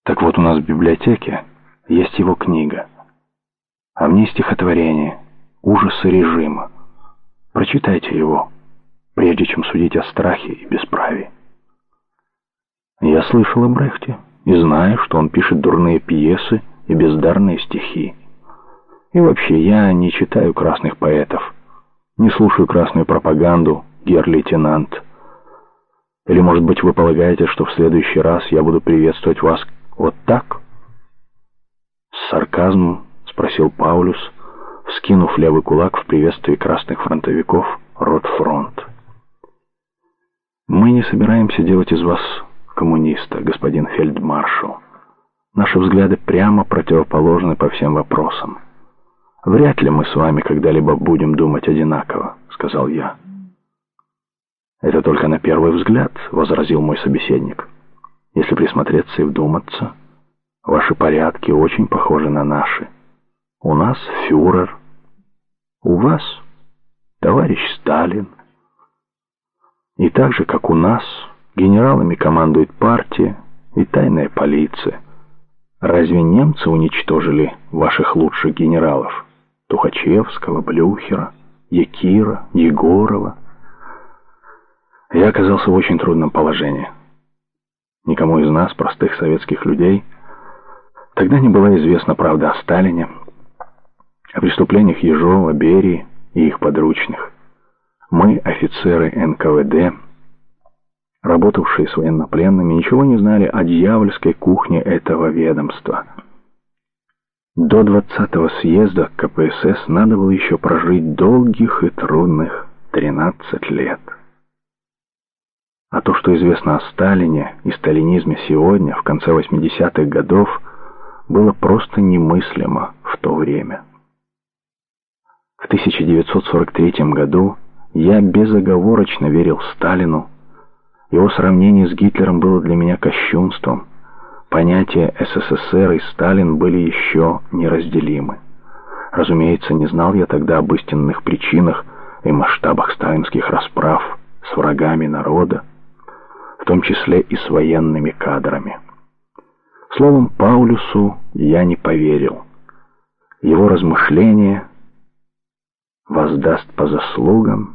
Так вот, у нас в библиотеке есть его книга, а в ней стихотворение «Ужасы режима». Прочитайте его, прежде чем судить о страхе и бесправии. Я слышал о Брехте и знаю, что он пишет дурные пьесы и бездарные стихи. И вообще, я не читаю красных поэтов, не слушаю красную пропаганду, гер-лейтенант. Или, может быть, вы полагаете, что в следующий раз я буду приветствовать вас вот так? С сарказмом спросил Паулюс, вскинув левый кулак в приветствии красных фронтовиков Ротфронт. Мы не собираемся делать из вас коммуниста, господин фельдмаршал. Наши взгляды прямо противоположны по всем вопросам. Вряд ли мы с вами когда-либо будем думать одинаково, сказал я. Это только на первый взгляд, возразил мой собеседник. Если присмотреться и вдуматься, ваши порядки очень похожи на наши. У нас фюрер, у вас товарищ Сталин. И так же, как у нас, генералами командует партия и тайная полиция. Разве немцы уничтожили ваших лучших генералов? Тухачевского, Блюхера, Якира, Егорова. Я оказался в очень трудном положении. Никому из нас, простых советских людей, тогда не была известна правда о Сталине, о преступлениях Ежова, Берии и их подручных. Мы, офицеры НКВД, работавшие с военнопленными, ничего не знали о дьявольской кухне этого ведомства. До 20-го съезда КПСС надо было еще прожить долгих и трудных 13 лет. А то, что известно о Сталине и сталинизме сегодня, в конце 80-х годов, было просто немыслимо в то время. В 1943 году я безоговорочно верил Сталину. Его сравнение с Гитлером было для меня кощунством. Понятия СССР и Сталин были еще неразделимы. Разумеется, не знал я тогда об истинных причинах и масштабах сталинских расправ с врагами народа, в том числе и с военными кадрами. Словом, Паулюсу я не поверил. Его размышления воздаст по заслугам.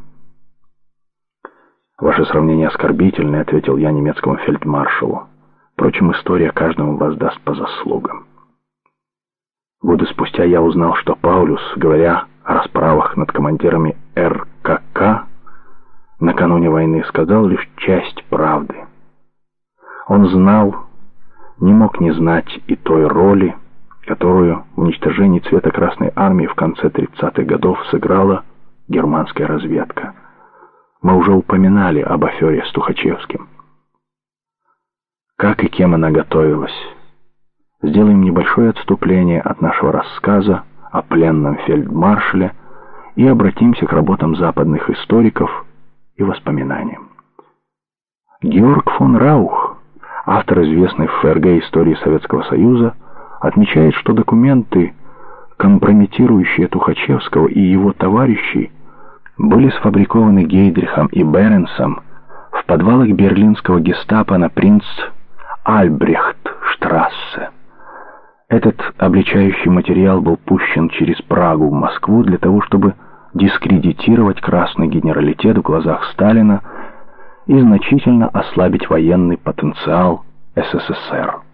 «Ваше сравнение оскорбительное», — ответил я немецкому фельдмаршалу. «Впрочем, история каждому воздаст по заслугам». Годы спустя я узнал, что Паулюс, говоря о расправах над командирами РКК, накануне войны сказал лишь часть правды. Он знал, не мог не знать и той роли, которую в уничтожении цвета Красной Армии в конце 30-х годов сыграла германская разведка. Мы уже упоминали об афере с Тухачевским. Как и кем она готовилась? Сделаем небольшое отступление от нашего рассказа о пленном фельдмаршале и обратимся к работам западных историков и воспоминаниям. Георг фон Раух, автор известной в ФРГ истории Советского Союза, отмечает, что документы, компрометирующие Тухачевского и его товарищей, были сфабрикованы Гейдрихом и Беренсом в подвалах берлинского гестапо на Принц-Альбрехт-штрассе. Этот обличающий материал был пущен через Прагу в Москву для того, чтобы дискредитировать красный генералитет в глазах Сталина и значительно ослабить военный потенциал СССР.